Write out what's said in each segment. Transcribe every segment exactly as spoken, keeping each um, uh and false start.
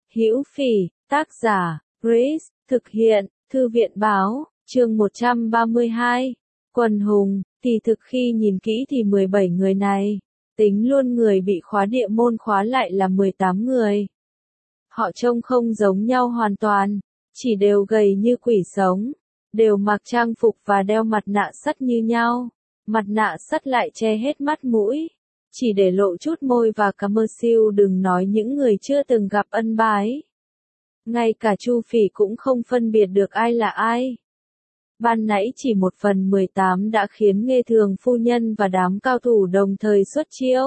Hữu Phỉ, tác giả, Grace, thực hiện, Thư viện báo, chương một trăm ba mươi hai. Quần hùng, thì thực khi nhìn kỹ thì mười bảy người này, tính luôn người bị khóa địa môn khóa lại là mười tám người. Họ trông không giống nhau hoàn toàn, chỉ đều gầy như quỷ sống, đều mặc trang phục và đeo mặt nạ sắt như nhau. Mặt nạ sắt lại che hết mắt mũi, chỉ để lộ chút môi và cà mơ siêu, đừng nói những người chưa từng gặp Ân Bái. Ngay cả Chu Phỉ cũng không phân biệt được ai là ai. Ban nãy chỉ một phần mười tám đã khiến Nghê Thường phu nhân và đám cao thủ đồng thời xuất chiêu.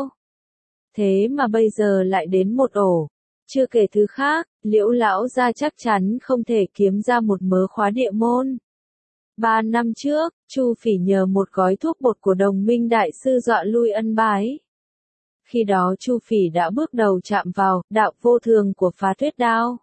Thế mà bây giờ lại đến một ổ. Chưa kể thứ khác, Liễu lão gia chắc chắn không thể kiếm ra một mớ khóa địa môn. Ba năm trước, Chu Phỉ nhờ một gói thuốc bột của Đồng Minh đại sư dọa lui Ân Bái. Khi đó Chu Phỉ đã bước đầu chạm vào đạo vô thường của phá tuyết đao.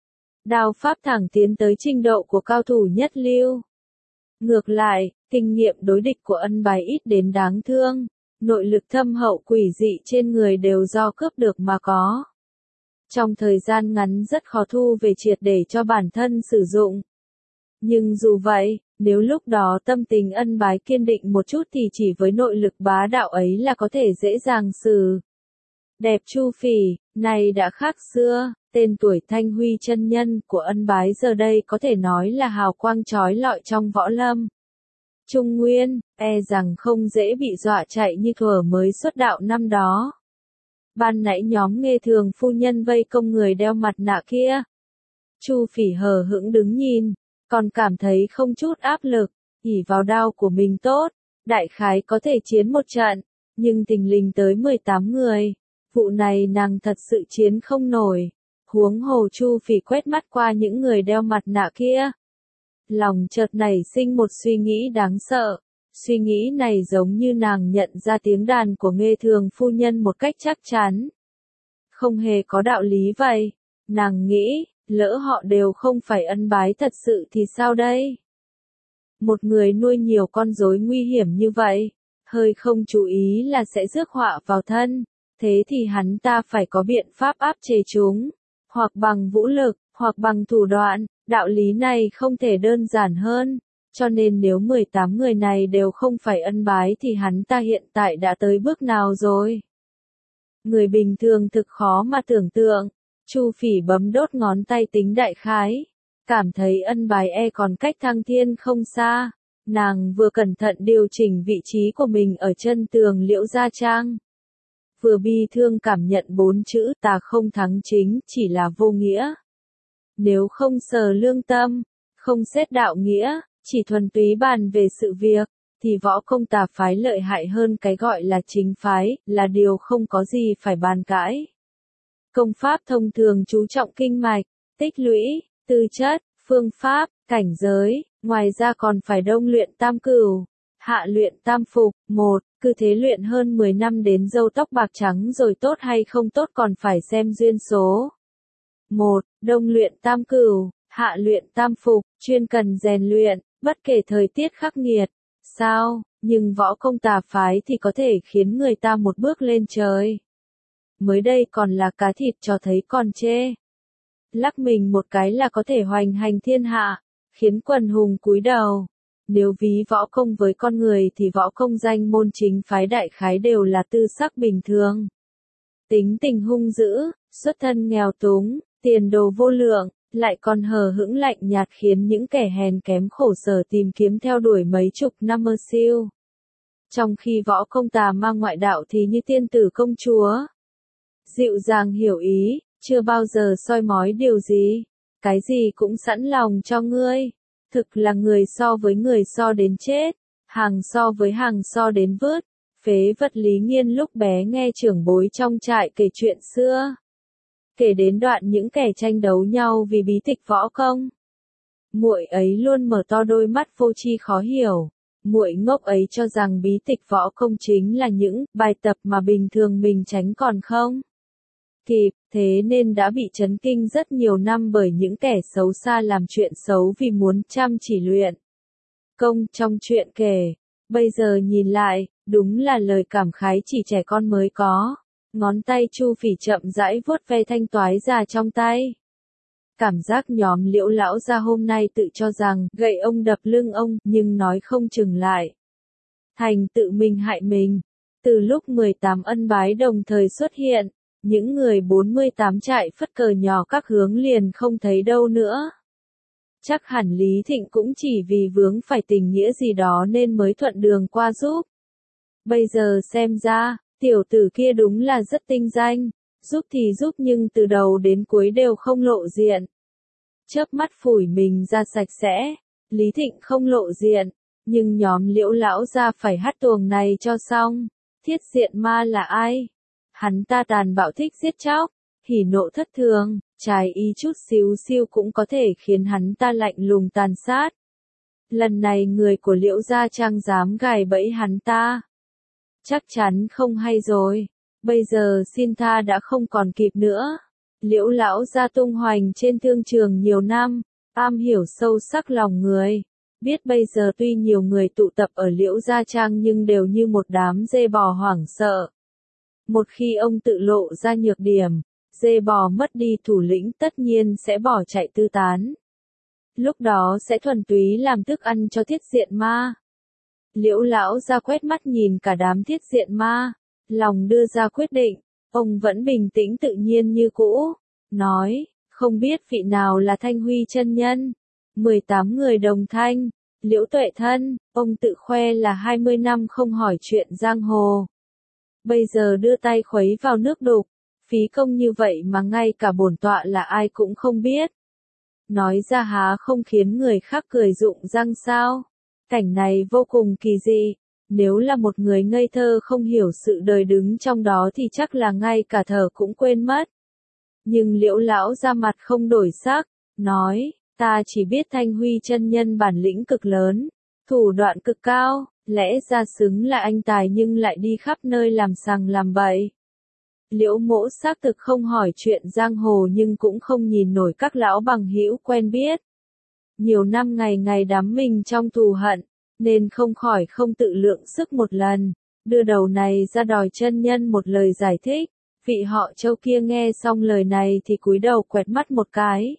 Đao pháp thẳng tiến tới trình độ của cao thủ nhất lưu. Ngược lại, kinh nghiệm đối địch của Ân Bái ít đến đáng thương, nội lực thâm hậu quỷ dị trên người đều do cướp được mà có. Trong thời gian ngắn rất khó thu về triệt để cho bản thân sử dụng. Nhưng dù vậy, nếu lúc đó tâm tình Ân Bái kiên định một chút thì chỉ với nội lực bá đạo ấy là có thể dễ dàng xử. Đẹp Chu Phỉ, này đã khác xưa, tên tuổi Thanh Huy chân nhân của Ân Bái giờ đây có thể nói là hào quang chói lọi trong võ lâm. Trung Nguyên, e rằng không dễ bị dọa chạy như thuở mới xuất đạo năm đó. Ban nãy nhóm Nghê Thường phu nhân vây công người đeo mặt nạ kia. Chu Phỉ hờ hững đứng nhìn, còn cảm thấy không chút áp lực, ỷ vào đao của mình tốt, đại khái có thể chiến một trận, nhưng thình lình tới mười tám người, vụ này nàng thật sự chiến không nổi. Huống hồ Chu Phỉ quét mắt qua những người đeo mặt nạ kia. Lòng chợt nảy sinh một suy nghĩ đáng sợ, suy nghĩ này giống như nàng nhận ra tiếng đàn của Nghê Thường phu nhân một cách chắc chắn. Không hề có đạo lý vậy, nàng nghĩ, lỡ họ đều không phải Ân Bái thật sự thì sao đây? Một người nuôi nhiều con rối nguy hiểm như vậy, hơi không chú ý là sẽ rước họa vào thân, thế thì hắn ta phải có biện pháp áp chế chúng, hoặc bằng vũ lực, hoặc bằng thủ đoạn, đạo lý này không thể đơn giản hơn, cho nên nếu mười tám người này đều không phải Ân Bái thì hắn ta hiện tại đã tới bước nào rồi? Người bình thường thực khó mà tưởng tượng. Chu Phỉ bấm đốt ngón tay tính đại khái, cảm thấy Ân Bái e còn cách thăng thiên không xa. Nàng vừa cẩn thận điều chỉnh vị trí của mình ở chân tường Liễu gia trang, vừa bi thương cảm nhận bốn chữ ta không thắng chính chỉ là vô nghĩa. Nếu không sờ lương tâm, không xét đạo nghĩa, chỉ thuần túy bàn về sự việc, thì võ công tà phái lợi hại hơn cái gọi là chính phái, là điều không có gì phải bàn cãi. Công pháp thông thường chú trọng kinh mạch, tích lũy, tư chất, phương pháp, cảnh giới, ngoài ra còn phải đông luyện tam cửu, hạ luyện tam phục. Một, cứ thế luyện hơn mười năm đến râu tóc bạc trắng rồi tốt hay không tốt còn phải xem duyên số. Một, đông luyện tam cửu, hạ luyện tam phục, chuyên cần rèn luyện, bất kể thời tiết khắc nghiệt. Sao, nhưng võ công tà phái thì có thể khiến người ta một bước lên trời. Mới đây còn là cá thịt cho thấy còn chê. Lắc mình một cái là có thể hoành hành thiên hạ, khiến quần hùng cúi đầu. Nếu ví võ công với con người thì võ công danh môn chính phái đại khái đều là tư sắc bình thường. Tính tình hung dữ, xuất thân nghèo túng, tiền đồ vô lượng, lại còn hờ hững lạnh nhạt khiến những kẻ hèn kém khổ sở tìm kiếm theo đuổi mấy chục năm mơ siêu. Trong khi võ công tà ma ngoại đạo thì như tiên tử công chúa. Dịu dàng hiểu ý, chưa bao giờ soi mói điều gì, cái gì cũng sẵn lòng cho ngươi. Thực là người so với người so đến chết, hàng so với hàng so đến vứt. Phế vật Lý Nghiên lúc bé nghe trưởng bối trong trại kể chuyện xưa, kể đến đoạn những kẻ tranh đấu nhau vì bí tịch võ công. Muội ấy luôn mở to đôi mắt vô tri khó hiểu. Muội ngốc ấy cho rằng bí tịch võ công chính là những bài tập mà bình thường mình tránh còn không kịp, thế nên đã bị chấn kinh rất nhiều năm bởi những kẻ xấu xa làm chuyện xấu vì muốn chăm chỉ luyện công trong chuyện kể. Bây giờ nhìn lại, đúng là lời cảm khái chỉ trẻ con mới có. Ngón tay Chu Phỉ chậm rãi vuốt ve thanh toái già trong tay. Cảm giác nhóm Liễu lão gia hôm nay tự cho rằng gậy ông đập lưng ông, nhưng nói không chừng lại thành tự mình hại mình. Từ lúc mười tám ân bái đồng thời xuất hiện, những người bốn mươi tám trại phất cờ nhỏ các hướng liền không thấy đâu nữa. Chắc hẳn Lý Thịnh cũng chỉ vì vướng phải tình nghĩa gì đó nên mới thuận đường qua giúp. Bây giờ xem ra, tiểu tử kia đúng là rất tinh danh, giúp thì giúp nhưng từ đầu đến cuối đều không lộ diện. Chớp mắt phủi mình ra sạch sẽ, Lý Thịnh không lộ diện, nhưng nhóm Liễu lão gia phải hát tuồng này cho xong. Thiết diện ma là ai? Hắn ta tàn bạo thích giết chóc, hỉ nộ thất thường, trái ý chút xíu xiu cũng có thể khiến hắn ta lạnh lùng tàn sát. Lần này người của Liễu gia Trang dám gài bẫy hắn ta. Chắc chắn không hay rồi, bây giờ xin tha đã không còn kịp nữa. Liễu lão gia tung hoành trên thương trường nhiều năm, am hiểu sâu sắc lòng người. Biết bây giờ tuy nhiều người tụ tập ở Liễu gia Trang nhưng đều như một đám dê bò hoảng sợ. Một khi ông tự lộ ra nhược điểm, dê bò mất đi thủ lĩnh tất nhiên sẽ bỏ chạy tứ tán. Lúc đó sẽ thuần túy làm thức ăn cho thiết diện ma. Liễu lão gia quét mắt nhìn cả đám thiết diện ma, lòng đưa ra quyết định, ông vẫn bình tĩnh tự nhiên như cũ, nói, không biết vị nào là Thanh Huy chân nhân. mười tám người đồng thanh, Liễu Tuệ thân, ông tự khoe là hai mươi năm không hỏi chuyện giang hồ. Bây giờ đưa tay khuấy vào nước đục, phí công như vậy mà ngay cả bổn tọa là ai cũng không biết. Nói ra há không khiến người khác cười rụng răng sao? Cảnh này vô cùng kỳ dị, nếu là một người ngây thơ không hiểu sự đời đứng trong đó thì chắc là ngay cả thở cũng quên mất. Nhưng Liễu lão ra mặt không đổi sắc, nói, ta chỉ biết Thanh Huy chân nhân bản lĩnh cực lớn, thủ đoạn cực cao, lẽ ra xứng là anh tài nhưng lại đi khắp nơi làm sằng làm bậy. Liễu mỗ xác thực không hỏi chuyện giang hồ nhưng cũng không nhìn nổi các lão bằng hữu quen biết. Nhiều năm ngày ngày đắm mình trong thù hận, nên không khỏi không tự lượng sức một lần, đưa đầu này ra đòi chân nhân một lời giải thích. Vị họ Châu kia nghe xong lời này thì cúi đầu quẹt mắt một cái.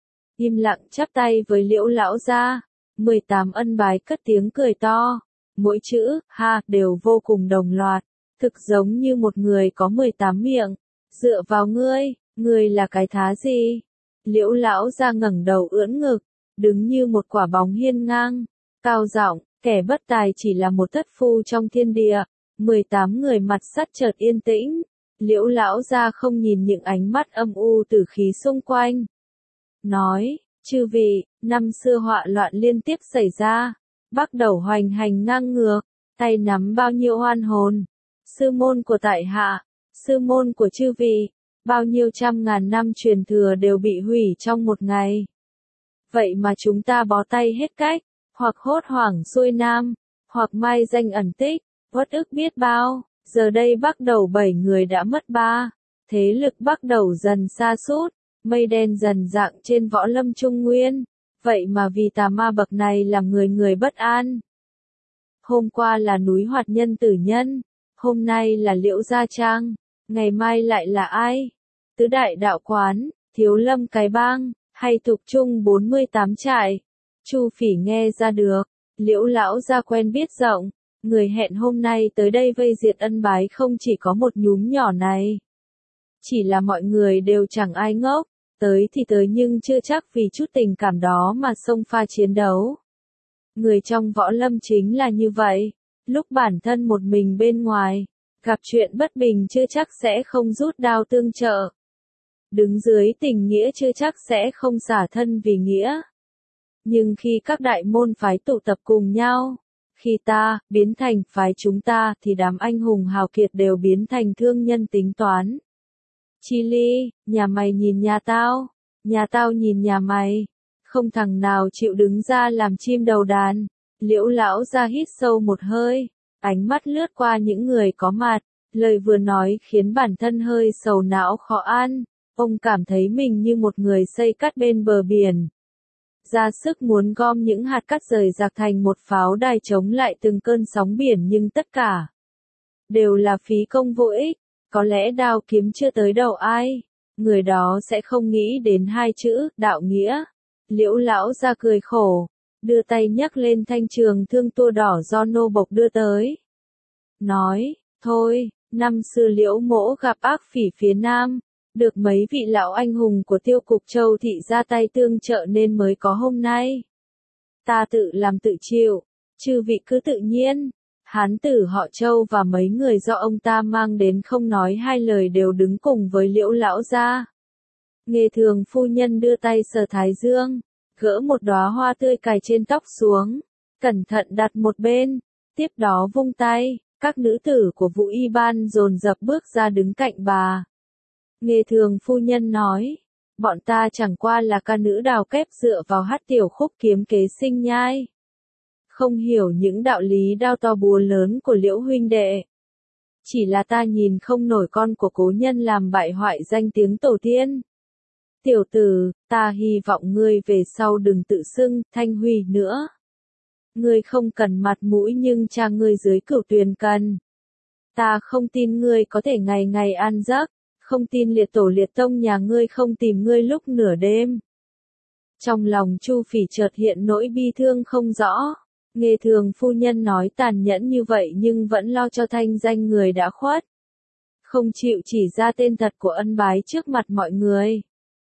Im lặng chắp tay với Liễu lão gia, mười tám ân bái cất tiếng cười to, mỗi chữ, ha, đều vô cùng đồng loạt, thực giống như một người có mười tám miệng, dựa vào ngươi, ngươi là cái thá gì? Liễu lão gia ngẩng đầu ưỡn ngực, đứng như một quả bóng hiên ngang, cao giọng, kẻ bất tài chỉ là một thất phu trong thiên địa. mười tám người mặt sắt chợt yên tĩnh, Liễu lão gia không nhìn những ánh mắt âm u tử khí xung quanh. Nói, chư vị, năm xưa họa loạn liên tiếp xảy ra, Bắc Đầu hoành hành ngang ngược, tay nắm bao nhiêu oan hồn. Sư môn của tại hạ, sư môn của chư vị, bao nhiêu trăm ngàn năm truyền thừa đều bị hủy trong một ngày. Vậy mà chúng ta bó tay hết cách, hoặc hốt hoảng xuôi nam, hoặc mai danh ẩn tích, uất ức biết bao. Giờ đây Bắc Đầu bảy người đã mất ba, thế lực Bắc Đầu dần sa sút, mây đen dần dạng trên võ lâm trung nguyên. Vậy mà vì tà ma bậc này làm người người bất an. Hôm qua là núi Hoạt Nhân Tử Nhân, hôm nay là Liễu Gia Trang, ngày mai lại là ai? Tứ Đại Đạo Quán, Thiếu Lâm Cái Bang, hay Thục Trung bốn mươi tám trại? Chu Phỉ nghe ra được, Liễu lão gia quen biết rộng, người hẹn hôm nay tới đây vây diệt ân bái không chỉ có một nhúm nhỏ này. Chỉ là mọi người đều chẳng ai ngốc, tới thì tới nhưng chưa chắc vì chút tình cảm đó mà xông pha chiến đấu. Người trong võ lâm chính là như vậy, lúc bản thân một mình bên ngoài, gặp chuyện bất bình chưa chắc sẽ không rút đao tương trợ. Đứng dưới tình nghĩa chưa chắc sẽ không xả thân vì nghĩa. Nhưng khi các đại môn phái tụ tập cùng nhau, khi ta, biến thành phái chúng ta thì đám anh hùng hào kiệt đều biến thành thương nhân tính toán. Chi ly, nhà mày nhìn nhà tao, nhà tao nhìn nhà mày, không thằng nào chịu đứng ra làm chim đầu đàn. Liễu lão ra hít sâu một hơi, ánh mắt lướt qua những người có mặt, lời vừa nói khiến bản thân hơi sầu não khó ăn, ông cảm thấy mình như một người xây cát bên bờ biển. Ra sức muốn gom những hạt cát rời rạc thành một pháo đài chống lại từng cơn sóng biển nhưng tất cả đều là phí công vô ích, có lẽ đao kiếm chưa tới đầu ai. người đó sẽ không nghĩ đến hai chữ, đạo nghĩa. Liễu lão ra cười khổ, đưa tay nhấc lên thanh trường thương tua đỏ do nô bộc đưa tới. Nói, thôi, năm xưa Liễu mỗ gặp ác phỉ phía Nam, được mấy vị lão anh hùng của Tiêu Cục Châu thị ra tay tương trợ nên mới có hôm nay. Ta tự làm tự chịu, chư vị cứ tự nhiên. Hán tử họ Châu và mấy người do ông ta mang đến không nói hai lời đều đứng cùng với Liễu lão gia. Nghề thường phu nhân đưa tay sờ thái dương, gỡ một đóa hoa tươi cài trên tóc xuống, cẩn thận đặt một bên, tiếp đó vung tay, các nữ tử của Vũ Y Ban dồn dập bước ra đứng cạnh bà. Nghề thường phu nhân nói, bọn ta chẳng qua là ca nữ đào kép dựa vào hát tiểu khúc kiếm kế sinh nhai. Không hiểu những đạo lý đao to búa lớn của Liễu huynh đệ. Chỉ là ta nhìn không nổi con của cố nhân làm bại hoại danh tiếng tổ tiên. Tiểu tử, ta hy vọng ngươi về sau đừng tự xưng Thanh Huy nữa. Ngươi không cần mặt mũi nhưng cha ngươi dưới cửu tuyền cần. Ta không tin ngươi có thể ngày ngày ăn giấc, không tin liệt tổ liệt tông nhà ngươi không tìm ngươi lúc nửa đêm. Trong lòng Chu Phỉ chợt hiện nỗi bi thương không rõ. Nghề thường phu nhân nói tàn nhẫn như vậy nhưng vẫn lo cho thanh danh người đã khuất. Không chịu chỉ ra tên thật của ân bái trước mặt mọi người.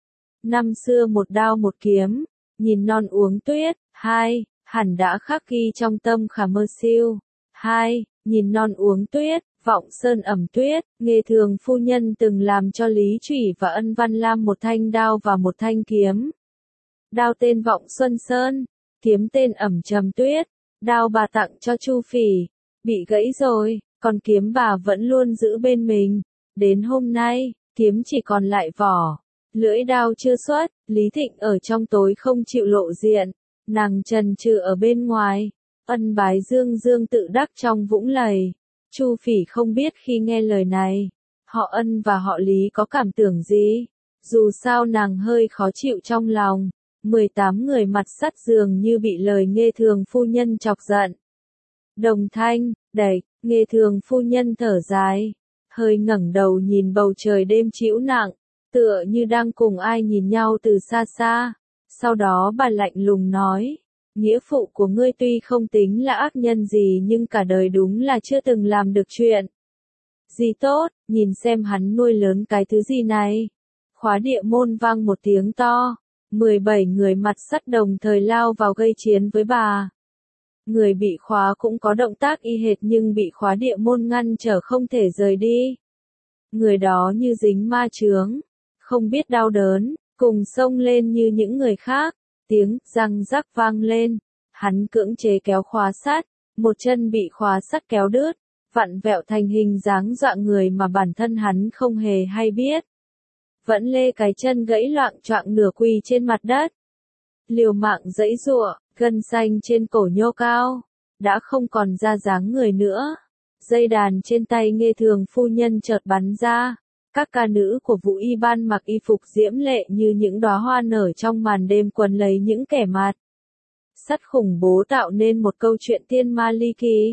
Năm xưa một đao một kiếm, nhìn non uống tuyết. Hai, hẳn đã khắc ghi trong tâm khả mơ siêu. Hai, nhìn non uống tuyết, vọng sơn ẩm tuyết. Nghề thường phu nhân từng làm cho Lý Trủy và Ân Văn Lam một thanh đao và một thanh kiếm. Đao tên vọng xuân sơn, kiếm tên ẩm trầm tuyết. Đao bà tặng cho Chu Phỉ, bị gãy rồi, còn kiếm bà vẫn luôn giữ bên mình. Đến hôm nay, kiếm chỉ còn lại vỏ, lưỡi đao chưa xuất. Lý Thịnh ở trong tối không chịu lộ diện, nàng trần trừ ở bên ngoài. Ân bái dương dương tự đắc trong vũng lầy. Chu Phỉ không biết khi nghe lời này, họ Ân và họ Lý có cảm tưởng gì. Dù sao nàng hơi khó chịu trong lòng. mười tám người mặt sắt dường như bị lời Nghê thường phu nhân chọc giận. Đồng thanh, đẩy, Nghê thường phu nhân thở dài, hơi ngẩng đầu nhìn bầu trời đêm trĩu nặng, tựa như đang cùng ai nhìn nhau từ xa xa. Sau đó bà lạnh lùng nói, nghĩa phụ của ngươi tuy không tính là ác nhân gì nhưng cả đời đúng là chưa từng làm được chuyện gì tốt, nhìn xem hắn nuôi lớn cái thứ gì này. Khóa địa môn vang một tiếng to. mười bảy người mặt sắt đồng thời lao vào gây chiến với bà. Người bị khóa cũng có động tác y hệt nhưng bị khóa địa môn ngăn trở không thể rời đi. Người đó như dính ma chướng, không biết đau đớn, cùng xông lên như những người khác. Tiếng răng rắc vang lên, hắn cưỡng chế kéo khóa sắt, một chân bị khóa sắt kéo đứt, vặn vẹo thành hình dáng dọa người mà bản thân hắn không hề hay biết. Vẫn lê cái chân gãy loạng choạng nửa quỳ trên mặt đất. Liều mạng giãy giụa, gân xanh trên cổ nhô cao, đã không còn ra dáng người nữa. Dây đàn trên tay Nghê thường phu nhân chợt bắn ra. Các ca nữ của Vũ Y Ban mặc y phục diễm lệ như những đóa hoa nở trong màn đêm quấn lấy những kẻ mặt sắt khủng bố tạo nên một câu chuyện tiên ma ly kỳ.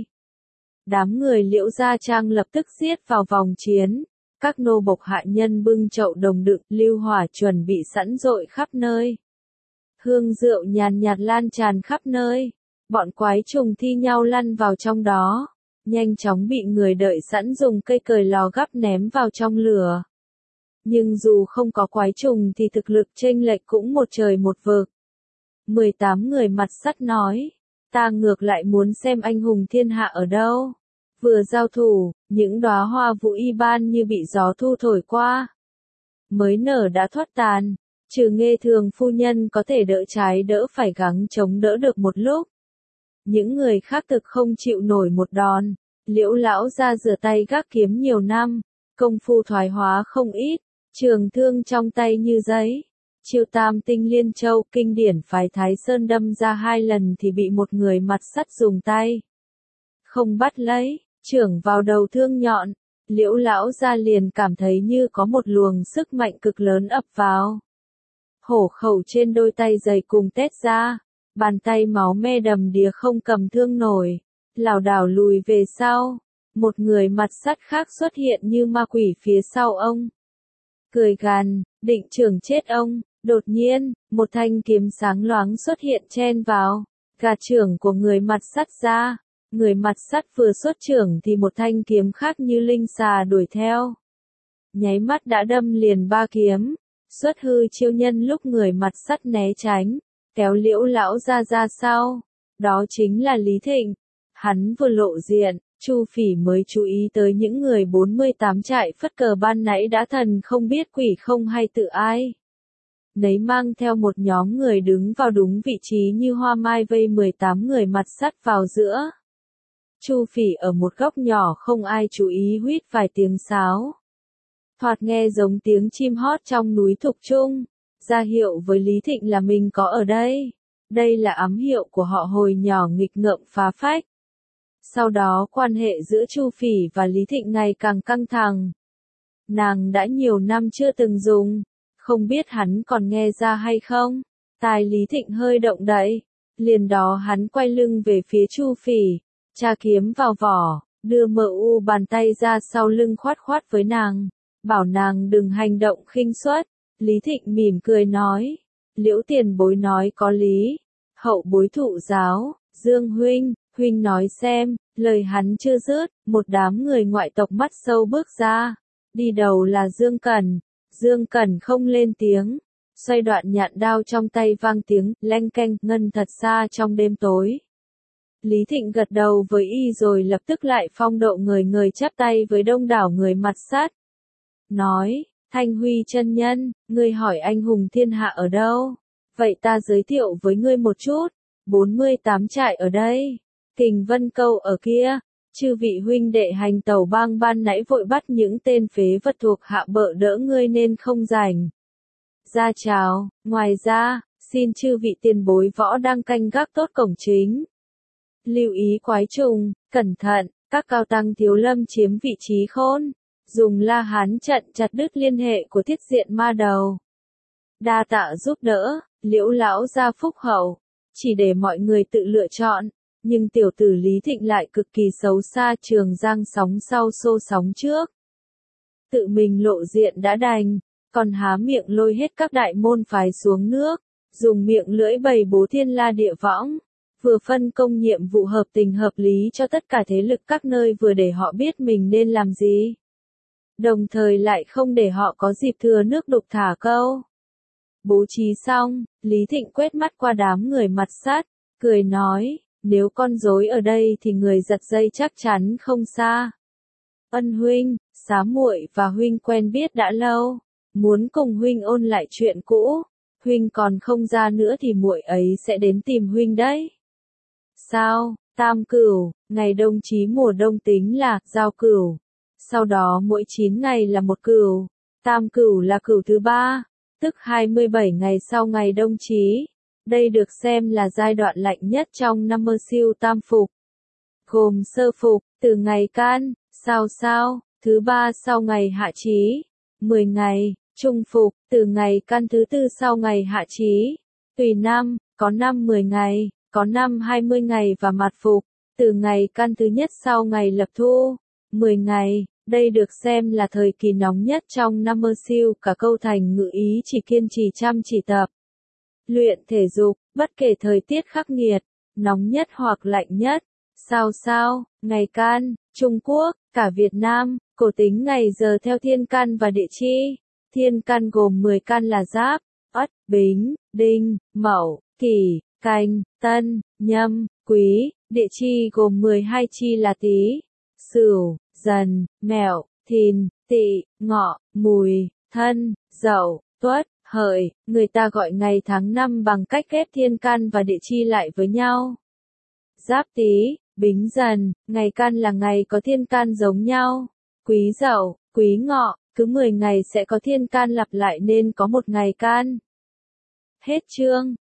Đám người Liễu gia trang lập tức giết vào vòng chiến. Các nô bộc hạ nhân bưng chậu đồng đựng, lưu hỏa chuẩn bị sẵn dội khắp nơi. Hương rượu nhàn nhạt lan tràn khắp nơi. Bọn quái trùng thi nhau lăn vào trong đó. Nhanh chóng bị người đợi sẵn dùng cây cời lò gắp ném vào trong lửa. Nhưng dù không có quái trùng thì thực lực chênh lệch cũng một trời một vực. mười tám người mặt sắt nói, ta ngược lại muốn xem anh hùng thiên hạ ở đâu. Vừa giao thủ, những đóa hoa Vũ Y Ban như bị gió thu thổi qua. Mới nở đã thoát tàn, trừ Nghê thường phu nhân có thể đỡ trái đỡ phải gắng chống đỡ được một lúc. Những người khác thực không chịu nổi một đòn. Liễu lão ra rửa tay gác kiếm nhiều năm, công phu thoái hóa không ít, trường thương trong tay như giấy. Chiêu tam tinh liên châu kinh điển phái Thái Sơn đâm ra hai lần thì bị một người mặt sắt dùng tay không bắt lấy, chưởng vào đầu thương nhọn. Liễu lão ra liền cảm thấy như có một luồng sức mạnh cực lớn ập vào. Hổ khẩu trên đôi tay dày cùng tét ra, bàn tay máu me đầm đìa không cầm thương nổi, lảo đảo lùi về sau. Một người mặt sắt khác xuất hiện như ma quỷ phía sau ông. cười gằn, định chưởng chết ông. Đột nhiên, một thanh kiếm sáng loáng xuất hiện chen vào, gạt chưởng của người mặt sắt ra. Người mặt sắt vừa xuất chưởng thì một thanh kiếm khác như linh xà đuổi theo. Nháy mắt đã đâm liền ba kiếm, xuất hư chiêu nhân lúc người mặt sắt né tránh, kéo Liễu lão ra ra sau. Đó chính là Lý Thịnh. Hắn vừa lộ diện, Chu Phỉ mới chú ý tới những người bốn mươi tám trại phất cờ ban nãy đã thần không biết quỷ không hay tự ai. Nấy mang theo một nhóm người đứng vào đúng vị trí như hoa mai vây mười tám người mặt sắt vào giữa. Chu Phỉ ở một góc nhỏ không ai chú ý huýt vài tiếng sáo. Thoạt nghe giống tiếng chim hót trong núi Thục Trung, ra hiệu với Lý Thịnh là mình có ở đây. Đây là ám hiệu của họ hồi nhỏ nghịch ngợm phá phách. Sau đó quan hệ giữa Chu Phỉ và Lý Thịnh ngày càng căng thẳng. Nàng đã nhiều năm chưa từng dùng, không biết hắn còn nghe ra hay không. Tai Lý Thịnh hơi động đậy, liền đó hắn quay lưng về phía Chu Phỉ, tra kiếm vào vỏ, đưa mờ u bàn tay ra sau lưng khoát khoát với nàng, bảo nàng đừng hành động khinh suất. Lý Thịnh mỉm cười nói, Liễu tiền bối nói có lý, hậu bối thụ giáo, Dương huynh, huynh nói xem. Lời hắn chưa dứt, một đám người ngoại tộc mắt sâu bước ra, đi đầu là Dương Cẩn. Dương Cẩn không lên tiếng, xoay đoạn nhạn đao trong tay vang tiếng leng keng ngân thật xa trong đêm tối. Lý Thịnh gật đầu với y rồi lập tức lại phong độ người người chắp tay với đông đảo người mặt sắt. Nói, Thanh Huy chân nhân, ngươi hỏi anh hùng thiên hạ ở đâu? Vậy ta giới thiệu với ngươi một chút, bốn mươi tám trại ở đây, Kình Vân Câu ở kia. Chư vị huynh đệ hành tàu bang ban nãy vội bắt những tên phế vật thuộc hạ bợ đỡ ngươi nên không rảnh ra chào. Ngoài ra, xin chư vị tiền bối võ đang canh gác tốt cổng chính. Lưu ý quái trùng, cẩn thận, các cao tăng thiếu lâm chiếm vị trí khôn, dùng La Hán trận chặt đứt liên hệ của thiết diện ma đầu. Đa tạ giúp đỡ, Liễu lão gia phúc hậu, chỉ để mọi người tự lựa chọn. Nhưng tiểu tử Lý Thịnh lại cực kỳ xấu xa, Trường Giang sóng sau xô sóng trước. Tự mình lộ diện đã đành, còn há miệng lôi hết các đại môn phái xuống nước, dùng miệng lưỡi bày bố thiên la địa võng, vừa phân công nhiệm vụ hợp tình hợp lý cho tất cả thế lực các nơi, vừa để họ biết mình nên làm gì. Đồng thời lại không để họ có dịp thừa nước đục thả câu. Bố trí xong, Lý Thịnh quét mắt qua đám người mặt sắt, cười nói, nếu con rối ở đây thì người giật dây chắc chắn không xa. Ân huynh, Xá muội và huynh quen biết đã lâu, muốn cùng huynh ôn lại chuyện cũ, huynh còn không ra nữa thì muội ấy sẽ đến tìm huynh đấy. Sao? Tam Cửu, ngày đông chí mùa đông tính là giao cửu, sau đó mỗi chín ngày là một cửu, tam cửu là cửu thứ ba, tức hai mươi bảy ngày sau ngày đông chí. Đây được xem là giai đoạn lạnh nhất trong năm mơ siêu tam phục. Gồm sơ phục, từ ngày can, sao sao, thứ ba sau ngày hạ chí, mười ngày, trung phục, từ ngày can thứ tư sau ngày hạ chí, tùy năm, có năm mười ngày, có năm hai mươi ngày và mạt phục, từ ngày can thứ nhất sau ngày lập thu, mười ngày. Đây được xem là thời kỳ nóng nhất trong năm mơ siêu, cả câu thành ngữ ý chỉ kiên trì chăm chỉ tập luyện thể dục, bất kể thời tiết khắc nghiệt, nóng nhất hoặc lạnh nhất. Sao sao, ngày can, Trung Quốc, cả Việt Nam, cổ tính ngày giờ theo thiên can và địa chi. Thiên can gồm mười can là Giáp, Ất, Bính, Đinh, Mậu, Kỷ, Canh, Tân, Nhâm, Quý. Địa chi gồm mười hai chi là Tý, Sửu, Dần, Mẹo, Thìn, Tỵ, Ngọ, Mùi, Thân, Dậu, Tuất, Hợi. Người ta gọi ngày tháng năm bằng cách ghép thiên can và địa chi lại với nhau. Giáp Tý, Bính Dần, ngày can là ngày có thiên can giống nhau. Quý Dậu, Quý Ngọ, cứ mười ngày sẽ có thiên can lặp lại nên có một ngày can. Hết chương.